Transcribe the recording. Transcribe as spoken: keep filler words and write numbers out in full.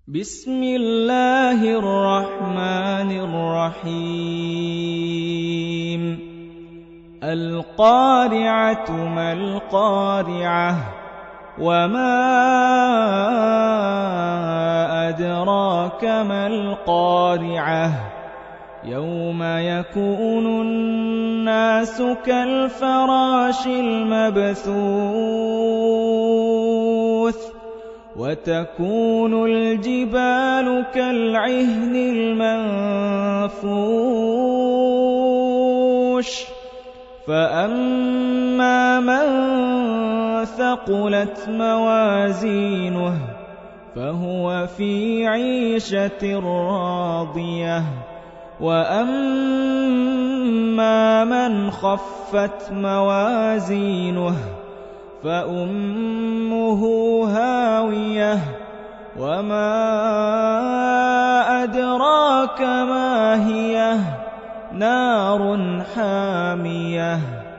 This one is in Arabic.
بسم الله الرحمن الرحيم القارعة ما القارعة وما أدراك ما القارعة يوم يكون الناس كالفراش المبثوث وتكون الجبال كالعهن المنفوش فأما من ثقلت موازينه فهو في عيشة راضية وأما من خفت موازينه فأمه هاوية وما أدراك ما هي نار حامية